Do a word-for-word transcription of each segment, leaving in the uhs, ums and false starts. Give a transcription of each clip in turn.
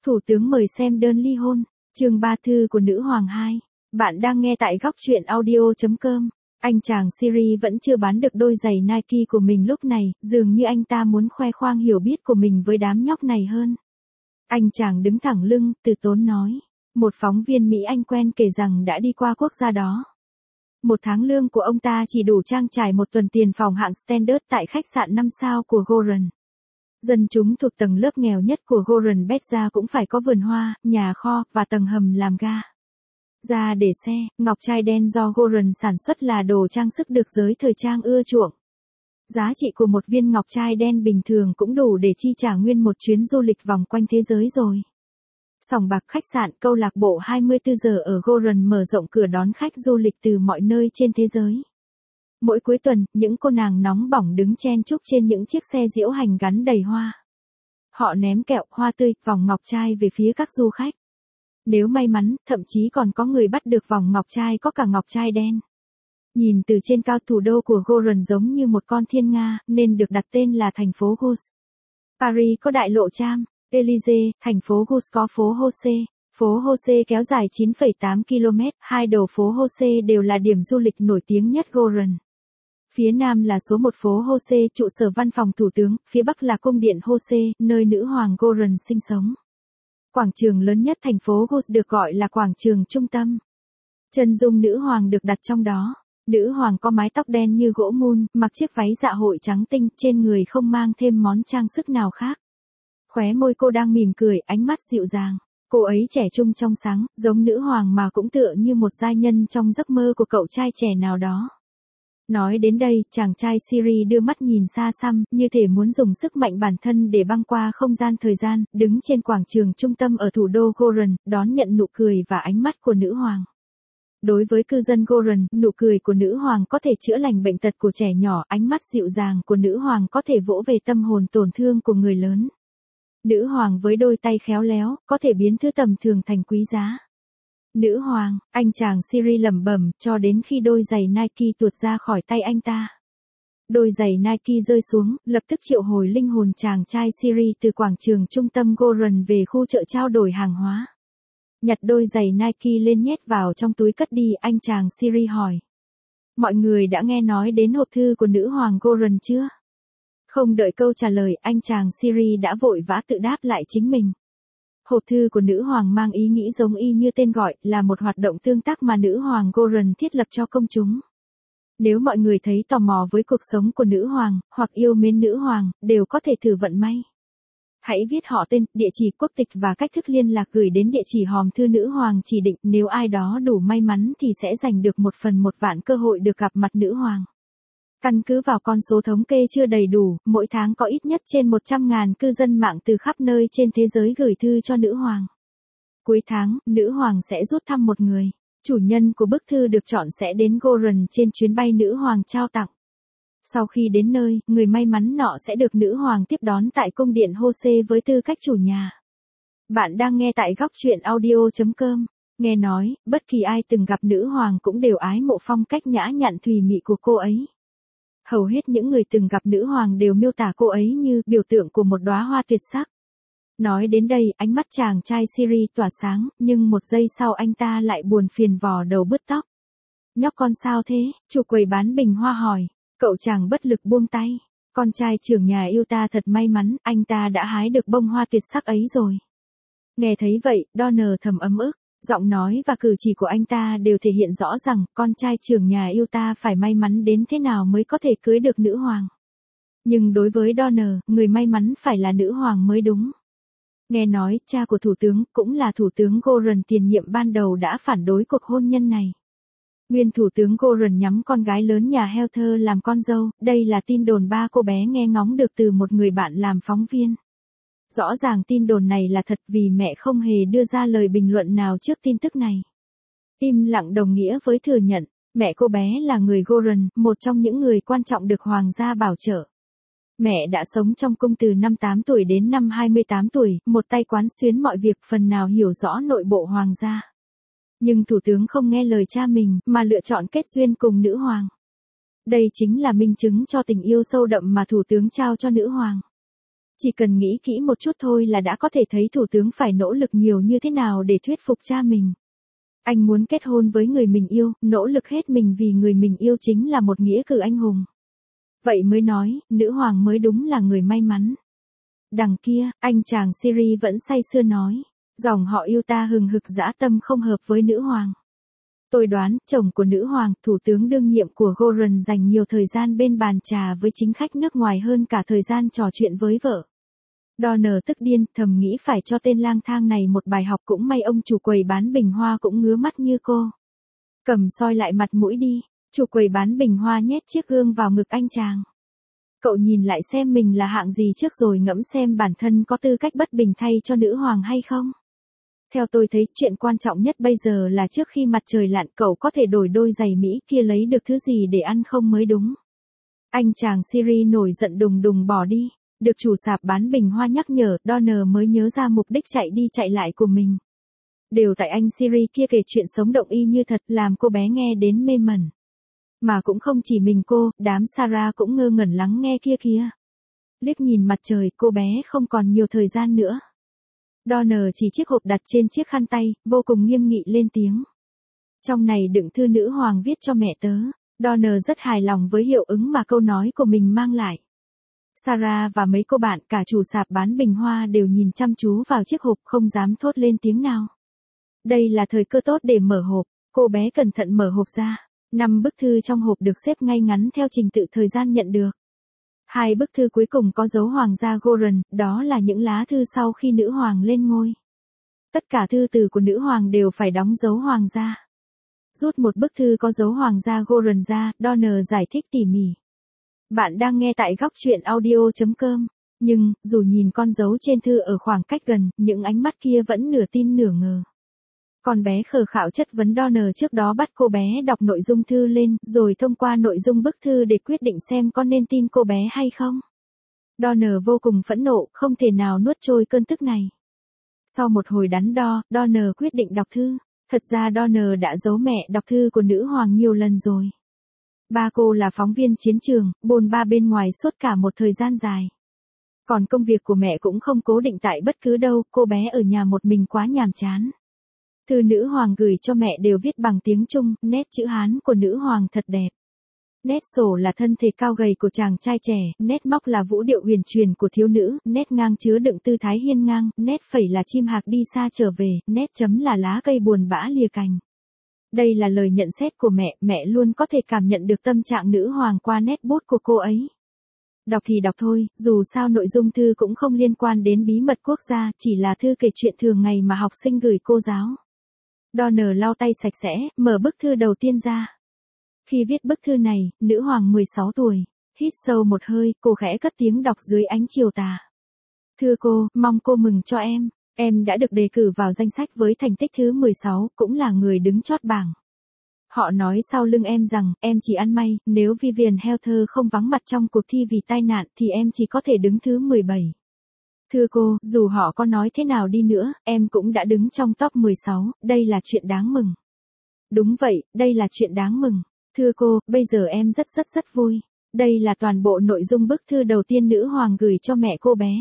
Thủ tướng mời xem đơn ly hôn, chương ba thư của nữ hoàng hai. Bạn đang nghe tại góc truyện audio chấm com. Anh chàng Syria vẫn chưa bán được đôi giày Nike của mình lúc này, dường như anh ta muốn khoe khoang hiểu biết của mình với đám nhóc này hơn. Anh chàng đứng thẳng lưng, từ tốn nói. Một phóng viên Mỹ Anh quen kể rằng đã đi qua quốc gia đó. Một tháng lương của ông ta chỉ đủ trang trải một tuần tiền phòng hạng standard tại khách sạn năm sao của Goran. Dân chúng thuộc tầng lớp nghèo nhất của Goran Beza cũng phải có vườn hoa, nhà kho, và tầng hầm làm ga. Ra để xe, ngọc trai đen do Goran sản xuất là đồ trang sức được giới thời trang ưa chuộng. Giá trị của một viên ngọc trai đen bình thường cũng đủ để chi trả nguyên một chuyến du lịch vòng quanh thế giới rồi. Sòng bạc khách sạn câu lạc bộ hai mươi tư giờ ở Goran mở rộng cửa đón khách du lịch từ mọi nơi trên thế giới. Mỗi cuối tuần, những cô nàng nóng bỏng đứng chen chúc trên những chiếc xe diễu hành gắn đầy hoa. Họ ném kẹo, hoa tươi, vòng ngọc trai về phía các du khách. Nếu may mắn, thậm chí còn có người bắt được vòng ngọc trai có cả ngọc trai đen. Nhìn từ trên cao, thủ đô của Goran giống như một con thiên nga, nên được đặt tên là thành phố Gus. Paris có đại lộ Champs Élysées, thành phố Gus có phố Haussee. Phố Haussee kéo dài chín phẩy tám ki lô mét, hai đầu phố Haussee đều là điểm du lịch nổi tiếng nhất Goran. Phía nam là số một phố Haussee, trụ sở văn phòng thủ tướng, phía bắc là cung điện Haussee, nơi nữ hoàng Goran sinh sống. Quảng trường lớn nhất thành phố Gus được gọi là quảng trường trung tâm. Chân dung nữ hoàng được đặt trong đó. Nữ hoàng có mái tóc đen như gỗ mun, mặc chiếc váy dạ hội trắng tinh, trên người không mang thêm món trang sức nào khác. Khóe môi cô đang mỉm cười, ánh mắt dịu dàng. Cô ấy trẻ trung trong sáng, giống nữ hoàng mà cũng tựa như một giai nhân trong giấc mơ của cậu trai trẻ nào đó. Nói đến đây, chàng trai Syria đưa mắt nhìn xa xăm, như thể muốn dùng sức mạnh bản thân để băng qua không gian thời gian, đứng trên quảng trường trung tâm ở thủ đô Goran, đón nhận nụ cười và ánh mắt của nữ hoàng. Đối với cư dân Goran, nụ cười của nữ hoàng có thể chữa lành bệnh tật của trẻ nhỏ, ánh mắt dịu dàng của nữ hoàng có thể vỗ về tâm hồn tổn thương của người lớn. Nữ hoàng với đôi tay khéo léo, có thể biến thứ tầm thường thành quý giá. Nữ hoàng, anh chàng Syria lẩm bẩm, cho đến khi đôi giày Nike tuột ra khỏi tay anh ta. Đôi giày Nike rơi xuống, lập tức triệu hồi linh hồn chàng trai Syria từ quảng trường trung tâm Goran về khu chợ trao đổi hàng hóa. Nhặt đôi giày Nike lên nhét vào trong túi cất đi, anh chàng Syria hỏi. Mọi người đã nghe nói đến hộp thư của nữ hoàng Goran chưa? Không đợi câu trả lời, anh chàng Syria đã vội vã tự đáp lại chính mình. Hộp thư của nữ hoàng mang ý nghĩ giống y như tên gọi, là một hoạt động tương tác mà nữ hoàng Goran thiết lập cho công chúng. Nếu mọi người thấy tò mò với cuộc sống của nữ hoàng, hoặc yêu mến nữ hoàng, đều có thể thử vận may. Hãy viết họ tên, địa chỉ, quốc tịch và cách thức liên lạc gửi đến địa chỉ hòm thư nữ hoàng chỉ định. Nếu ai đó đủ may mắn thì sẽ giành được một phần một vạn cơ hội được gặp mặt nữ hoàng. Căn cứ vào con số thống kê chưa đầy đủ, mỗi tháng có ít nhất trên một trăm nghìn cư dân mạng từ khắp nơi trên thế giới gửi thư cho nữ hoàng. Cuối tháng, nữ hoàng sẽ rút thăm một người. Chủ nhân của bức thư được chọn sẽ đến Goran trên chuyến bay nữ hoàng trao tặng. Sau khi đến nơi, người may mắn nọ sẽ được nữ hoàng tiếp đón tại cung điện Haussee với tư cách chủ nhà. Bạn đang nghe tại góc truyện audio chấm com. Nghe nói, bất kỳ ai từng gặp nữ hoàng cũng đều ái mộ phong cách nhã nhặn thùy mị của cô ấy. Hầu hết những người từng gặp nữ hoàng đều miêu tả cô ấy như biểu tượng của một đóa hoa tuyệt sắc. Nói đến đây, ánh mắt chàng trai Syria tỏa sáng, nhưng một giây sau anh ta lại buồn phiền vò đầu bứt tóc. Nhóc con sao thế? Chủ quầy bán bình hoa hỏi. Cậu chàng bất lực buông tay. Con trai trưởng nhà yêu ta thật may mắn, anh ta đã hái được bông hoa tuyệt sắc ấy rồi. Nghe thấy vậy, Donner thầm ấm ức. Giọng nói và cử chỉ của anh ta đều thể hiện rõ rằng con trai trưởng nhà yêu ta phải may mắn đến thế nào mới có thể cưới được nữ hoàng. Nhưng đối với Donner, người may mắn phải là nữ hoàng mới đúng. Nghe nói, cha của thủ tướng, cũng là thủ tướng Goran tiền nhiệm ban đầu đã phản đối cuộc hôn nhân này. Nguyên thủ tướng Goran nhắm con gái lớn nhà Helther làm con dâu, đây là tin đồn ba cô bé nghe ngóng được từ một người bạn làm phóng viên. Rõ ràng tin đồn này là thật vì mẹ không hề đưa ra lời bình luận nào trước tin tức này. Im lặng đồng nghĩa với thừa nhận, mẹ cô bé là người Goran, một trong những người quan trọng được hoàng gia bảo trợ. Mẹ đã sống trong cung từ năm tám tuổi đến năm hai mươi tám tuổi, một tay quán xuyến mọi việc, phần nào hiểu rõ nội bộ hoàng gia. Nhưng thủ tướng không nghe lời cha mình, mà lựa chọn kết duyên cùng nữ hoàng. Đây chính là minh chứng cho tình yêu sâu đậm mà thủ tướng trao cho nữ hoàng. Chỉ cần nghĩ kỹ một chút thôi là đã có thể thấy thủ tướng phải nỗ lực nhiều như thế nào để thuyết phục cha mình. Anh muốn kết hôn với người mình yêu, nỗ lực hết mình vì người mình yêu chính là một nghĩa cử anh hùng. Vậy mới nói, nữ hoàng mới đúng là người may mắn. Đằng kia, anh chàng Siri vẫn say sưa nói, dòng họ yêu ta hừng hực dã tâm không hợp với nữ hoàng. Tôi đoán, chồng của nữ hoàng, thủ tướng đương nhiệm của Goran dành nhiều thời gian bên bàn trà với chính khách nước ngoài hơn cả thời gian trò chuyện với vợ. Donner tức điên, thầm nghĩ phải cho tên lang thang này một bài học, cũng may ông chủ quầy bán bình hoa cũng ngứa mắt như cô. Cầm soi lại mặt mũi đi, chủ quầy bán bình hoa nhét chiếc gương vào ngực anh chàng. Cậu nhìn lại xem mình là hạng gì trước rồi ngẫm xem bản thân có tư cách bất bình thay cho nữ hoàng hay không. Theo tôi thấy, chuyện quan trọng nhất bây giờ là trước khi mặt trời lặn cậu có thể đổi đôi giày Mỹ kia lấy được thứ gì để ăn không mới đúng. Anh chàng Siri nổi giận đùng đùng bỏ đi. Được chủ sạp bán bình hoa nhắc nhở, Donner mới nhớ ra mục đích chạy đi chạy lại của mình. Đều tại anh Siri kia kể chuyện sống động y như thật, làm cô bé nghe đến mê mẩn. Mà cũng không chỉ mình cô, đám Sarah cũng ngơ ngẩn lắng nghe kia kia. Liếc nhìn mặt trời, cô bé không còn nhiều thời gian nữa. Donner chỉ chiếc hộp đặt trên chiếc khăn tay, vô cùng nghiêm nghị lên tiếng. Trong này đựng thư nữ hoàng viết cho mẹ tớ. Donner rất hài lòng với hiệu ứng mà câu nói của mình mang lại. Sarah và mấy cô bạn, cả chủ sạp bán bình hoa đều nhìn chăm chú vào chiếc hộp không dám thốt lên tiếng nào. Đây là thời cơ tốt để mở hộp, cô bé cẩn thận mở hộp ra. Năm bức thư trong hộp được xếp ngay ngắn theo trình tự thời gian nhận được. Hai bức thư cuối cùng có dấu hoàng gia Goran, đó là những lá thư sau khi nữ hoàng lên ngôi. Tất cả thư từ của nữ hoàng đều phải đóng dấu hoàng gia. Rút một bức thư có dấu hoàng gia Goran ra, Donner giải thích tỉ mỉ. Bạn đang nghe tại góc truyện audio chấm com. Nhưng, dù nhìn con dấu trên thư ở khoảng cách gần, những ánh mắt kia vẫn nửa tin nửa ngờ. Con bé khờ khạo chất vấn Donner trước đó bắt cô bé đọc nội dung thư lên, rồi thông qua nội dung bức thư để quyết định xem có nên tin cô bé hay không. Donner vô cùng phẫn nộ, không thể nào nuốt trôi cơn tức này. Sau một hồi đắn đo, Donner quyết định đọc thư. Thật ra Donner đã giấu mẹ đọc thư của nữ hoàng nhiều lần rồi. Ba cô là phóng viên chiến trường, bôn ba bên ngoài suốt cả một thời gian dài. Còn công việc của mẹ cũng không cố định tại bất cứ đâu, cô bé ở nhà một mình quá nhàm chán. Thư nữ hoàng gửi cho mẹ đều viết bằng tiếng Trung, nét chữ Hán của nữ hoàng thật đẹp. Nét sổ là thân thể cao gầy của chàng trai trẻ, nét móc là vũ điệu huyền truyền của thiếu nữ, nét ngang chứa đựng tư thái hiên ngang, nét phẩy là chim hạc đi xa trở về, nét chấm là lá cây buồn bã lìa cành. Đây là lời nhận xét của mẹ, mẹ luôn có thể cảm nhận được tâm trạng nữ hoàng qua nét bút của cô ấy. Đọc thì đọc thôi, dù sao nội dung thư cũng không liên quan đến bí mật quốc gia, chỉ là thư kể chuyện thường ngày mà học sinh gửi cô giáo. Donner lau tay sạch sẽ, mở bức thư đầu tiên ra. Khi viết bức thư này, nữ hoàng mười sáu tuổi, hít sâu một hơi, cô khẽ cất tiếng đọc dưới ánh chiều tà. Thưa cô, mong cô mừng cho em. Em đã được đề cử vào danh sách với thành tích thứ mười sáu, cũng là người đứng chót bảng. Họ nói sau lưng em rằng, em chỉ ăn may, nếu Vivian Heather không vắng mặt trong cuộc thi vì tai nạn thì em chỉ có thể đứng thứ mười bảy. Thưa cô, dù họ có nói thế nào đi nữa, em cũng đã đứng trong top mười sáu, đây là chuyện đáng mừng. Đúng vậy, đây là chuyện đáng mừng. Thưa cô, bây giờ em rất rất rất vui. Đây là toàn bộ nội dung bức thư đầu tiên nữ hoàng gửi cho mẹ cô bé.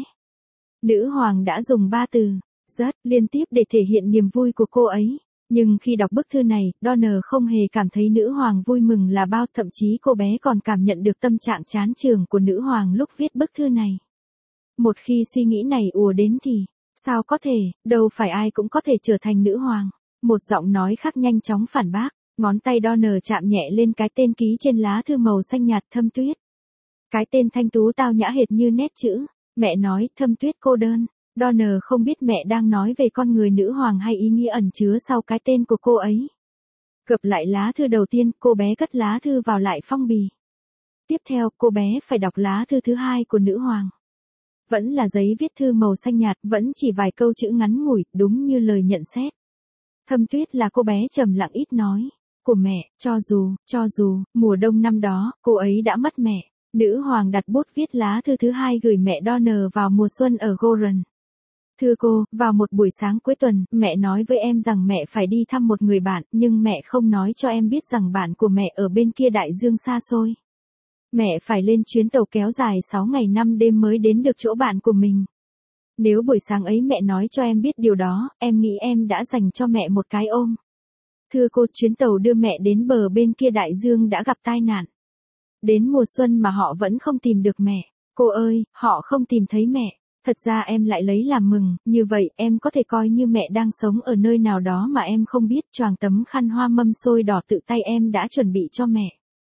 Nữ hoàng đã dùng ba từ, rất, liên tiếp để thể hiện niềm vui của cô ấy. Nhưng khi đọc bức thư này, Donner không hề cảm thấy nữ hoàng vui mừng là bao, thậm chí cô bé còn cảm nhận được tâm trạng chán chường của nữ hoàng lúc viết bức thư này. Một khi suy nghĩ này ùa đến thì, sao có thể, đâu phải ai cũng có thể trở thành nữ hoàng. Một giọng nói khác nhanh chóng phản bác, ngón tay Donner chạm nhẹ lên cái tên ký trên lá thư màu xanh nhạt, Thâm Tuyết. Cái tên thanh tú tao nhã hệt như nét chữ. Mẹ nói, Thâm Tuyết cô đơn. Donner không biết mẹ đang nói về con người nữ hoàng hay ý nghĩa ẩn chứa sau cái tên của cô ấy. Gập lại lá thư đầu tiên, cô bé cất lá thư vào lại phong bì. Tiếp theo, cô bé phải đọc lá thư thứ hai của nữ hoàng. Vẫn là giấy viết thư màu xanh nhạt, vẫn chỉ vài câu chữ ngắn ngủi, đúng như lời nhận xét. Thâm Tuyết là cô bé trầm lặng ít nói. Của mẹ, cho dù, cho dù, mùa đông năm đó, cô ấy đã mất mẹ. Nữ hoàng đặt bút viết lá thư thứ hai gửi mẹ Donner vào mùa xuân ở Goran. Thưa cô, vào một buổi sáng cuối tuần, mẹ nói với em rằng mẹ phải đi thăm một người bạn, nhưng mẹ không nói cho em biết rằng bạn của mẹ ở bên kia đại dương xa xôi. Mẹ phải lên chuyến tàu kéo dài sáu ngày năm đêm mới đến được chỗ bạn của mình. Nếu buổi sáng ấy mẹ nói cho em biết điều đó, em nghĩ em đã dành cho mẹ một cái ôm. Thưa cô, chuyến tàu đưa mẹ đến bờ bên kia đại dương đã gặp tai nạn. Đến mùa xuân mà họ vẫn không tìm được mẹ. Cô ơi, họ không tìm thấy mẹ. Thật ra em lại lấy làm mừng, như vậy em có thể coi như mẹ đang sống ở nơi nào đó mà em không biết. Choàng tấm khăn hoa mâm xôi đỏ tự tay em đã chuẩn bị cho mẹ.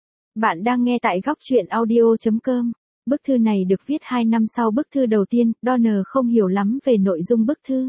Bạn đang nghe tại góc truyện audio chấm com. Bức thư này được viết hai năm sau bức thư đầu tiên, Donner không hiểu lắm về nội dung bức thư.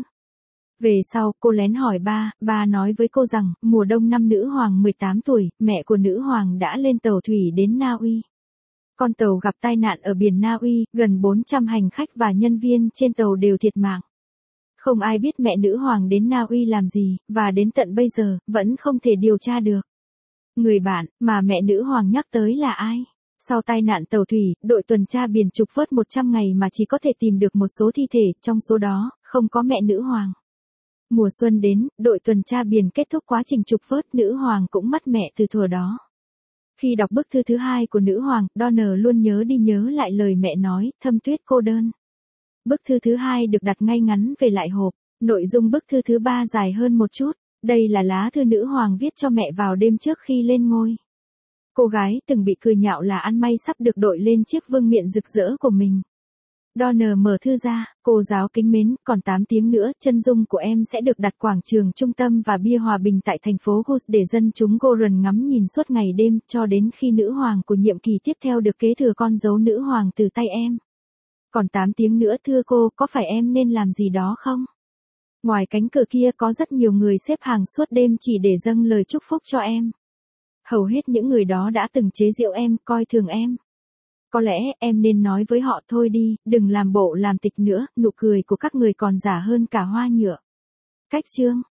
Về sau, cô lén hỏi ba, ba nói với cô rằng, mùa đông năm nữ hoàng mười tám tuổi, mẹ của nữ hoàng đã lên tàu thủy đến Na Uy. Con tàu gặp tai nạn ở biển Na Uy, gần bốn trăm hành khách và nhân viên trên tàu đều thiệt mạng. Không ai biết mẹ nữ hoàng đến Na Uy làm gì, và đến tận bây giờ, vẫn không thể điều tra được. Người bạn mà mẹ nữ hoàng nhắc tới là ai? Sau tai nạn tàu thủy, đội tuần tra biển trục vớt một trăm ngày mà chỉ có thể tìm được một số thi thể, trong số đó, không có mẹ nữ hoàng. Mùa xuân đến, đội tuần tra biển kết thúc quá trình trục vớt, nữ hoàng cũng mất mẹ từ thuở đó. Khi đọc bức thư thứ hai của nữ hoàng, Donner luôn nhớ đi nhớ lại lời mẹ nói, thâm tuyết cô đơn. Bức thư thứ hai được đặt ngay ngắn về lại hộp. Nội dung bức thư thứ ba dài hơn một chút. Đây là lá thư nữ hoàng viết cho mẹ vào đêm trước khi lên ngôi. Cô gái từng bị cười nhạo là ăn may sắp được đội lên chiếc vương miện rực rỡ của mình. Donner mở thư ra, cô giáo kính mến, còn tám tiếng nữa, chân dung của em sẽ được đặt quảng trường trung tâm và bia hòa bình tại thành phố Gus để dân chúng Goron ngắm nhìn suốt ngày đêm, cho đến khi nữ hoàng của nhiệm kỳ tiếp theo được kế thừa con dấu nữ hoàng từ tay em. Còn tám tiếng nữa thưa cô, có phải em nên làm gì đó không? Ngoài cánh cửa kia có rất nhiều người xếp hàng suốt đêm chỉ để dâng lời chúc phúc cho em. Hầu hết những người đó đã từng chế giễu em, coi thường em. Có lẽ em nên nói với họ thôi đi, đừng làm bộ làm tịch nữa, nụ cười của các người còn giả hơn cả hoa nhựa. Cách chương